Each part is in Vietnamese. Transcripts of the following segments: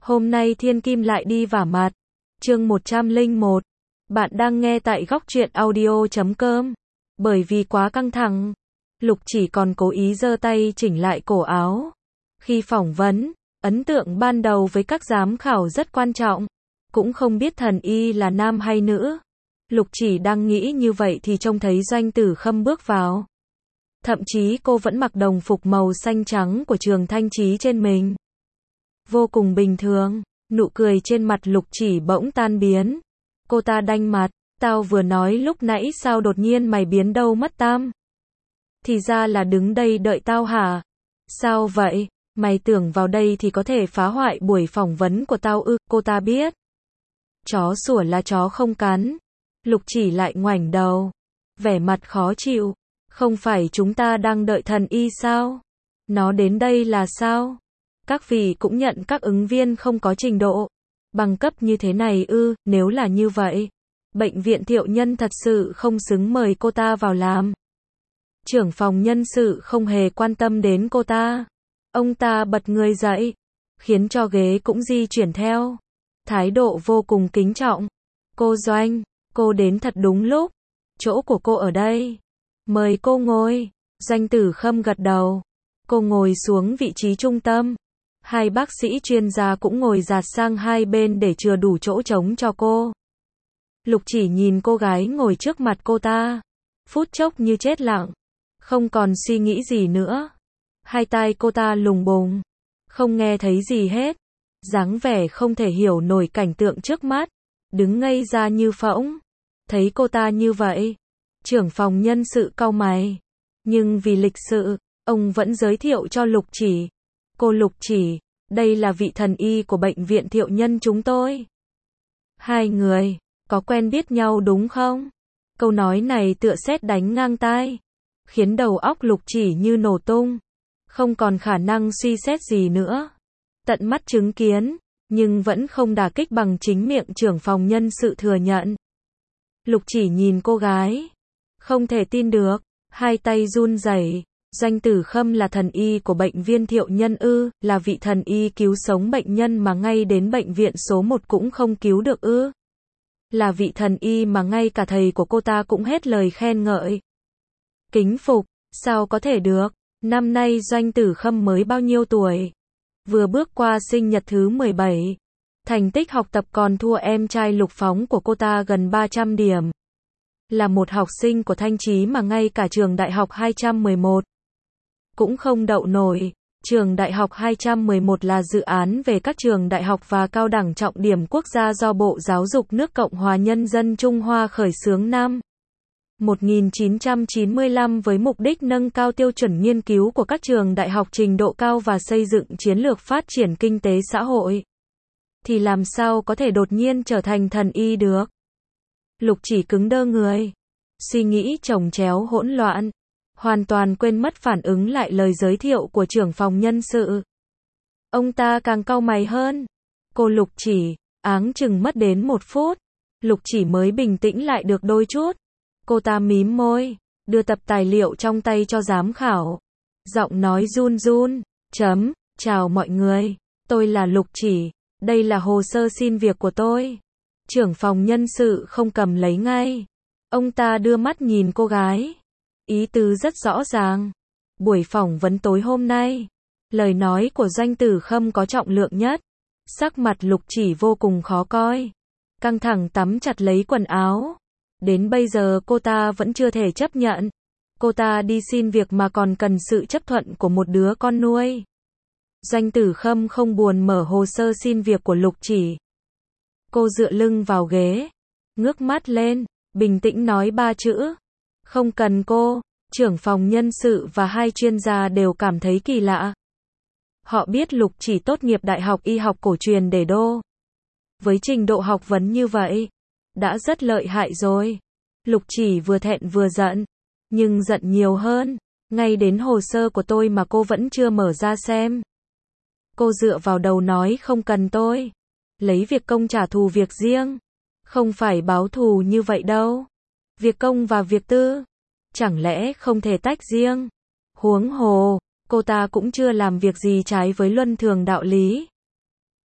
Hôm nay Thiên Kim lại đi vả mặt. Chương 101. Bạn đang nghe tại góc truyện audio.com. Bởi vì quá căng thẳng, Lục Chỉ còn cố ý giơ tay chỉnh lại cổ áo. Khi phỏng vấn, ấn tượng ban đầu với các giám khảo rất quan trọng. Cũng không biết thần y là nam hay nữ. Lục Chỉ đang nghĩ như vậy thì trông thấy Doanh Tử Khâm bước vào. Thậm chí cô vẫn mặc đồng phục màu xanh trắng của trường Thanh Chí trên mình. Vô cùng bình thường, nụ cười trên mặt Lục Chỉ bỗng tan biến. Cô ta đanh mặt, tao vừa nói lúc nãy sao đột nhiên mày biến đâu mất tam? Thì ra là đứng đây đợi tao hả? Sao vậy? Mày tưởng vào đây thì có thể phá hoại buổi phỏng vấn của tao ư? Cô ta biết. Chó sủa là chó không cắn. Lục Chỉ lại ngoảnh đầu, vẻ mặt khó chịu. Không phải chúng ta đang đợi thần y sao? Nó đến đây là sao? Các vị cũng nhận các ứng viên không có trình độ, bằng cấp như thế này ư? Nếu là như vậy, bệnh viện Thiệu Nhân thật sự không xứng mời cô ta vào làm. Trưởng phòng nhân sự không hề quan tâm đến cô ta. Ông ta bật người dậy, khiến cho ghế cũng di chuyển theo. Thái độ vô cùng kính trọng. Cô Doanh, cô đến thật đúng lúc. Chỗ của cô ở đây. Mời cô ngồi. Doanh Tử Khâm gật đầu. Cô ngồi xuống vị trí trung tâm. Hai bác sĩ chuyên gia cũng ngồi dạt sang hai bên để chừa đủ chỗ trống cho cô. Lục Chỉ nhìn cô gái ngồi trước mặt cô ta. Phút chốc như chết lặng. Không còn suy nghĩ gì nữa. Hai tai cô ta lùng bùng. Không nghe thấy gì hết. Dáng vẻ không thể hiểu nổi cảnh tượng trước mắt. Đứng ngây ra như phỗng. Thấy cô ta như vậy, trưởng phòng nhân sự cau mày. Nhưng vì lịch sự, ông vẫn giới thiệu cho Lục Chỉ. Cô Lục Chỉ, đây là vị thần y của bệnh viện Thiệu Nhân chúng tôi. Hai người, có quen biết nhau đúng không? Câu nói này tựa sét đánh ngang tai. Khiến đầu óc Lục Chỉ như nổ tung. Không còn khả năng suy xét gì nữa. Tận mắt chứng kiến, nhưng vẫn không đả kích bằng chính miệng trưởng phòng nhân sự thừa nhận. Lục Chỉ nhìn cô gái. Không thể tin được, hai tay run rẩy. Doanh Tử Khâm là thần y của bệnh viện Thiệu Nhân ư? Là vị thần y cứu sống bệnh nhân mà ngay đến bệnh viện số 1 cũng không cứu được ư? Là vị thần y mà ngay cả thầy của cô ta cũng hết lời khen ngợi. Kính phục, sao có thể được? Năm nay Doanh Tử Khâm mới bao nhiêu tuổi? Vừa bước qua sinh nhật thứ 17. Thành tích học tập còn thua em trai Lục Phóng của cô ta gần 300 điểm. Là một học sinh của Thanh Chí mà ngay cả trường đại học 211 cũng không đậu nổi. Trường đại học 211 là dự án về các trường đại học và cao đẳng trọng điểm quốc gia do Bộ Giáo dục nước Cộng hòa Nhân dân Trung Hoa khởi xướng năm 1995 với mục đích nâng cao tiêu chuẩn nghiên cứu của các trường đại học trình độ cao và xây dựng chiến lược phát triển kinh tế xã hội. Thì làm sao có thể đột nhiên trở thành thần y được? Lục Chỉ cứng đơ người. Suy nghĩ chồng chéo hỗn loạn. Hoàn toàn quên mất phản ứng lại lời giới thiệu của trưởng phòng nhân sự. Ông ta càng cau mày hơn. Cô Lục Chỉ, áng chừng mất đến 1 phút. Lục Chỉ mới bình tĩnh lại được đôi chút. Cô ta mím môi, đưa tập tài liệu trong tay cho giám khảo. Giọng nói run run. Chào mọi người. Tôi là Lục Chỉ. Đây là hồ sơ xin việc của tôi. Trưởng phòng nhân sự không cầm lấy ngay. Ông ta đưa mắt nhìn cô gái. Ý tứ rất rõ ràng. Buổi phỏng vấn tối hôm nay, lời nói của Doanh Tử Khâm có trọng lượng nhất. Sắc mặt Lục Chỉ vô cùng khó coi. Căng thẳng tắm chặt lấy quần áo. Đến bây giờ cô ta vẫn chưa thể chấp nhận. Cô ta đi xin việc mà còn cần sự chấp thuận của một đứa con nuôi. Doanh Tử Khâm không buồn mở hồ sơ xin việc của Lục Chỉ. Cô dựa lưng vào ghế, ngước mắt lên, bình tĩnh nói 3 chữ. Không cần cô. Trưởng phòng nhân sự và hai chuyên gia đều cảm thấy kỳ lạ. Họ biết Lục Chỉ tốt nghiệp Đại học Y học cổ truyền để đô. Với trình độ học vấn như vậy, đã rất lợi hại rồi. Lục Chỉ vừa thẹn vừa giận. Nhưng giận nhiều hơn. Ngay đến hồ sơ của tôi mà cô vẫn chưa mở ra xem. Cô dựa vào đầu nói không cần tôi. Lấy việc công trả thù việc riêng. Không phải báo thù như vậy đâu. Việc công và việc tư. Chẳng lẽ không thể tách riêng? Huống hồ, cô ta cũng chưa làm việc gì trái với luân thường đạo lý.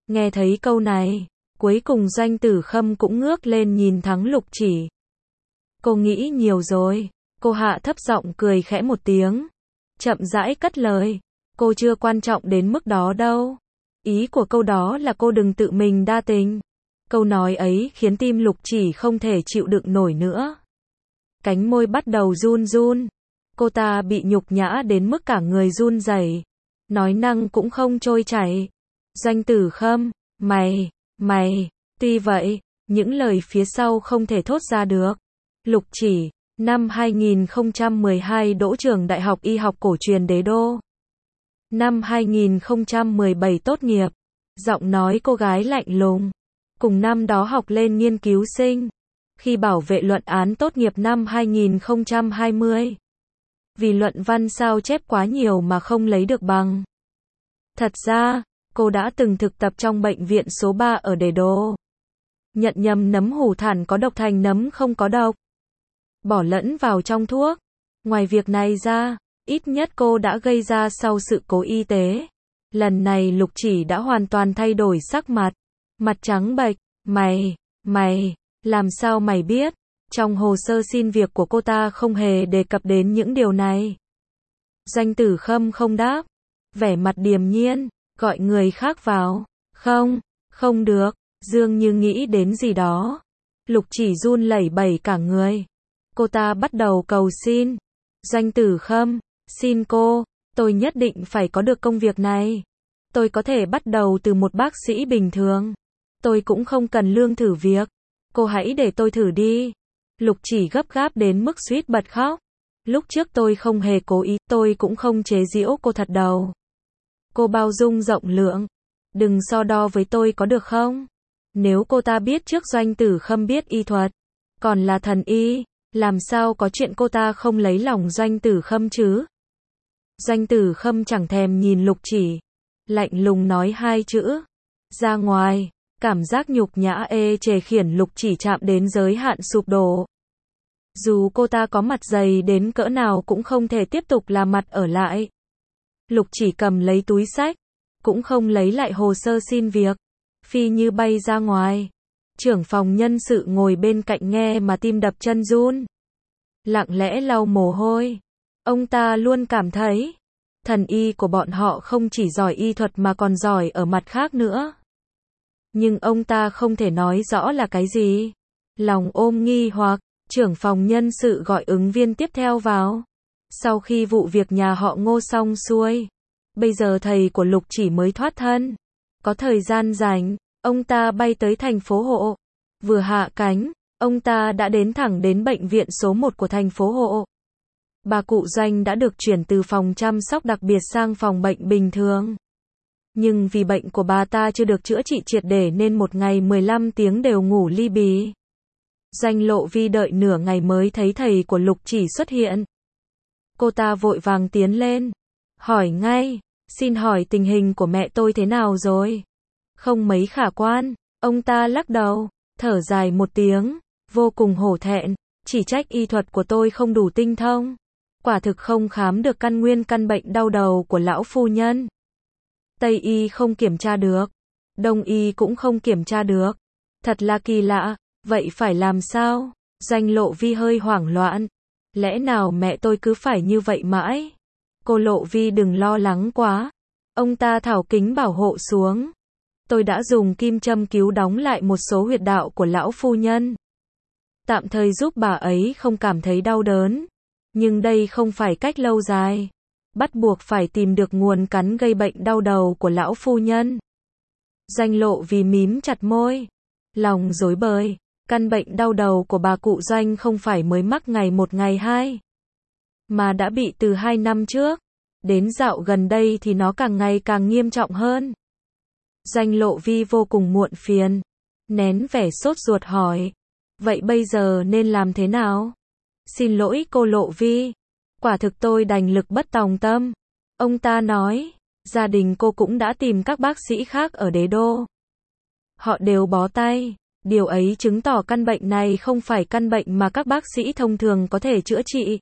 Nghe thấy câu này, cuối cùng Doanh Tử Khâm cũng ngước lên nhìn Thắng Lục Chỉ. Cô nghĩ nhiều rồi. Cô hạ thấp giọng cười khẽ một tiếng. Chậm rãi cất lời. Cô chưa quan trọng đến mức đó đâu. Ý của câu đó là cô đừng tự mình đa tình. Câu nói ấy khiến tim Lục Chỉ không thể chịu đựng nổi nữa. Cánh môi bắt đầu run run. Cô ta bị nhục nhã đến mức cả người run rẩy. Nói năng cũng không trôi chảy. Doanh Tử Khâm, mày, tuy vậy, những lời phía sau không thể thốt ra được. Lục Chỉ, năm 2012 đỗ trường Đại học Y học cổ truyền Đế Đô. Năm 2017 tốt nghiệp. Giọng nói cô gái lạnh lùng. Cùng năm đó học lên nghiên cứu sinh. Khi bảo vệ luận án tốt nghiệp năm 2020. Vì luận văn sao chép quá nhiều mà không lấy được bằng. Thật ra, cô đã từng thực tập trong bệnh viện số 3 ở Đế Đô. Nhận nhầm nấm hủ thản có độc thành nấm không có độc. Bỏ lẫn vào trong thuốc. Ngoài việc này ra, ít nhất cô đã gây ra sau sự cố y tế. Lần này Lục Chỉ đã hoàn toàn thay đổi sắc mặt. Mặt trắng bệch. Mày, làm sao mày biết? Trong hồ sơ xin việc của cô ta không hề đề cập đến những điều này. Doanh Tử Khâm không đáp. Vẻ mặt điềm nhiên, gọi người khác vào. Không được, dường như nghĩ đến gì đó. Lục Chỉ run lẩy bẩy cả người. Cô ta bắt đầu cầu xin. Doanh Tử Khâm, xin cô, tôi nhất định phải có được công việc này. Tôi có thể bắt đầu từ một bác sĩ bình thường. Tôi cũng không cần lương thử việc. Cô hãy để tôi thử đi. Lục Chỉ gấp gáp đến mức suýt bật khóc. Lúc trước tôi không hề cố ý, tôi cũng không chế giễu cô thật đâu. Cô bao dung rộng lượng. Đừng so đo với tôi có được không? Nếu cô ta biết trước Doanh Tử Khâm biết y thuật, còn là thần y, làm sao có chuyện cô ta không lấy lòng Doanh Tử Khâm chứ? Doanh Tử Khâm chẳng thèm nhìn Lục Chỉ. Lạnh lùng nói hai chữ. Ra ngoài. Cảm giác nhục nhã ê chề khiển Lục Chỉ chạm đến giới hạn sụp đổ. Dù cô ta có mặt dày đến cỡ nào cũng không thể tiếp tục là mặt ở lại. Lục Chỉ cầm lấy túi xách, cũng không lấy lại hồ sơ xin việc, phi như bay ra ngoài. Trưởng phòng nhân sự ngồi bên cạnh nghe mà tim đập chân run. Lặng lẽ lau mồ hôi. Ông ta luôn cảm thấy, thần y của bọn họ không chỉ giỏi y thuật mà còn giỏi ở mặt khác nữa. Nhưng ông ta không thể nói rõ là cái gì. Lòng ôm nghi hoặc, trưởng phòng nhân sự gọi ứng viên tiếp theo vào. Sau khi vụ việc nhà họ Ngô xong xuôi, bây giờ thầy của Lục Chỉ mới thoát thân. Có thời gian rảnh, ông ta bay tới thành phố Hộ. Vừa hạ cánh, ông ta đã đến thẳng đến bệnh viện số 1 của thành phố Hộ. Bà cụ Doanh đã được chuyển từ phòng chăm sóc đặc biệt sang phòng bệnh bình thường. Nhưng vì bệnh của bà ta chưa được chữa trị triệt để nên một ngày 15 tiếng đều ngủ li bì. Doanh Lộ Vi đợi nửa ngày mới thấy thầy của Lục Chỉ xuất hiện. Cô ta vội vàng tiến lên. Hỏi ngay, xin hỏi tình hình của mẹ tôi thế nào rồi? Không mấy khả quan. Ông ta lắc đầu, thở dài một tiếng, vô cùng hổ thẹn, chỉ trách y thuật của tôi không đủ tinh thông. Quả thực không khám được căn nguyên căn bệnh đau đầu của lão phu nhân. Tây y không kiểm tra được, Đông y cũng không kiểm tra được. Thật là kỳ lạ, vậy phải làm sao? Doanh Lộ Vi hơi hoảng loạn. Lẽ nào mẹ tôi cứ phải như vậy mãi? Cô Lộ Vi đừng lo lắng quá. Ông ta tháo kính bảo hộ xuống. Tôi đã dùng kim châm cứu đóng lại một số huyệt đạo của lão phu nhân. Tạm thời giúp bà ấy không cảm thấy đau đớn. Nhưng đây không phải cách lâu dài. Bắt buộc phải tìm được nguồn cắn gây bệnh đau đầu của lão phu nhân. Doanh Lộ Vi mím chặt môi. Lòng rối bời. Căn bệnh đau đầu của bà cụ Doanh không phải mới mắc ngày một ngày hai. Mà đã bị từ 2 năm trước. Đến dạo gần đây thì nó càng ngày càng nghiêm trọng hơn. Doanh Lộ Vi vô cùng muộn phiền. Nén vẻ sốt ruột hỏi. Vậy bây giờ nên làm thế nào? Xin lỗi cô Lộ Vi. Quả thực tôi đành lực bất tòng tâm. Ông ta nói. Gia đình cô cũng đã tìm các bác sĩ khác ở Đế Đô. Họ đều bó tay. Điều ấy chứng tỏ căn bệnh này không phải căn bệnh mà các bác sĩ thông thường có thể chữa trị.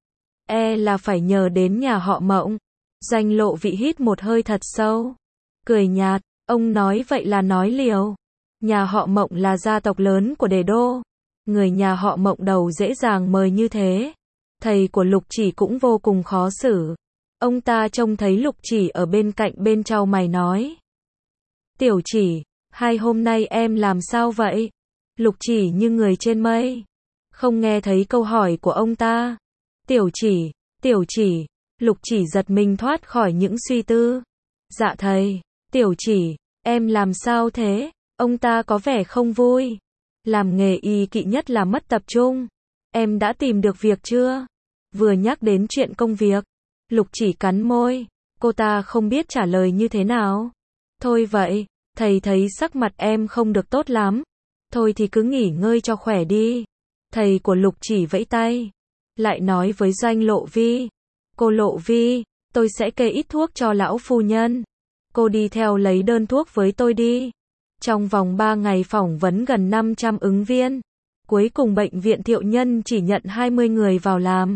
Là phải nhờ đến nhà họ Mộng. Doanh Lộ Vi hít một hơi thật sâu. Cười nhạt. Ông nói vậy là nói liều. Nhà họ Mộng là gia tộc lớn của Đế Đô. Người nhà họ Mộng đầu dễ dàng mời như thế. Thầy của Lục Chỉ cũng vô cùng khó xử. Ông ta trông thấy Lục Chỉ ở bên cạnh bên chau mày nói. Tiểu Chỉ, hai hôm nay em làm sao vậy? Lục Chỉ như người trên mây. Không nghe thấy câu hỏi của ông ta. Tiểu Chỉ, Lục Chỉ giật mình thoát khỏi những suy tư. Dạ thầy, Tiểu Chỉ, em làm sao thế? Ông ta có vẻ không vui. Làm nghề y kỵ nhất là mất tập trung. Em đã tìm được việc chưa? Vừa nhắc đến chuyện công việc, Lục Chỉ cắn môi. Cô ta không biết trả lời như thế nào. Thôi vậy, thầy thấy sắc mặt em không được tốt lắm. Thôi thì cứ nghỉ ngơi cho khỏe đi. Thầy của Lục Chỉ vẫy tay. Lại nói với Doanh Lộ Vi. Cô Lộ Vi, tôi sẽ kê ít thuốc cho lão phu nhân. Cô đi theo lấy đơn thuốc với tôi đi. Trong vòng 3 ngày phỏng vấn gần 500 ứng viên. Cuối cùng bệnh viện Thiệu Nhân chỉ nhận 20 người vào làm.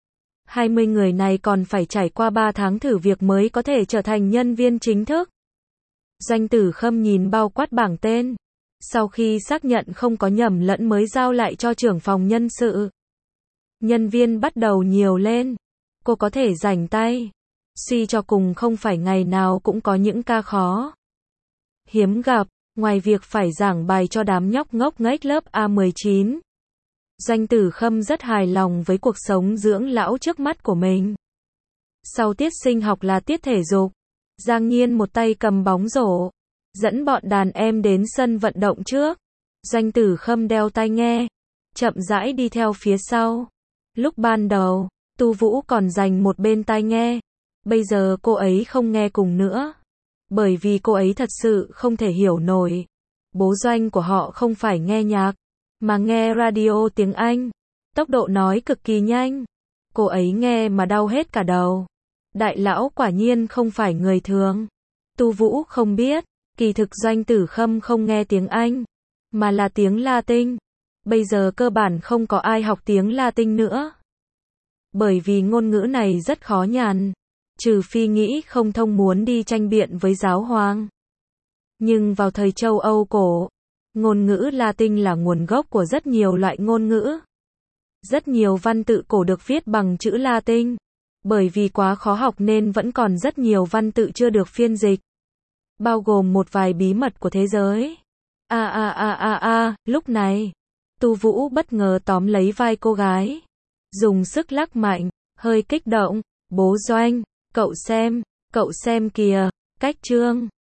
20 người này còn phải trải qua 3 tháng thử việc mới có thể trở thành nhân viên chính thức. Doanh Tử Khâm nhìn bao quát bảng tên. Sau khi xác nhận không có nhầm lẫn mới giao lại cho trưởng phòng nhân sự. Nhân viên bắt đầu nhiều lên. Cô có thể rảnh tay. Suy cho cùng không phải ngày nào cũng có những ca khó. Hiếm gặp, ngoài việc phải giảng bài cho đám nhóc ngốc nghếch lớp A19. Doanh Tử Khâm rất hài lòng với cuộc sống dưỡng lão trước mắt của mình. Sau tiết sinh học là tiết thể dục. Giang Nhiên một tay cầm bóng rổ. Dẫn bọn đàn em đến sân vận động trước. Doanh Tử Khâm đeo tai nghe. Chậm rãi đi theo phía sau. Lúc ban đầu, Tu Vũ còn dành một bên tai nghe. Bây giờ cô ấy không nghe cùng nữa. Bởi vì cô ấy thật sự không thể hiểu nổi. Bố Doanh của họ không phải nghe nhạc, mà nghe radio tiếng Anh. Tốc độ nói cực kỳ nhanh. Cô ấy nghe mà đau hết cả đầu. Đại lão quả nhiên không phải người thường. Tu Vũ không biết, kỳ thực Doanh Tử Khâm không nghe tiếng Anh, mà là tiếng Latin. Bây giờ cơ bản không có ai học tiếng Latin nữa. Bởi vì ngôn ngữ này rất khó nhằn. Trừ phi nghĩ không thông muốn đi tranh biện với giáo hoàng. Nhưng vào thời châu Âu cổ, ngôn ngữ Latin là nguồn gốc của rất nhiều loại ngôn ngữ. Rất nhiều văn tự cổ được viết bằng chữ Latin. Bởi vì quá khó học nên vẫn còn rất nhiều văn tự chưa được phiên dịch. Bao gồm một vài bí mật của thế giới. Lúc này, Tu Vũ bất ngờ tóm lấy vai cô gái. Dùng sức lắc mạnh, hơi kích động. Bố Doanh, cậu xem kìa, cách Trương.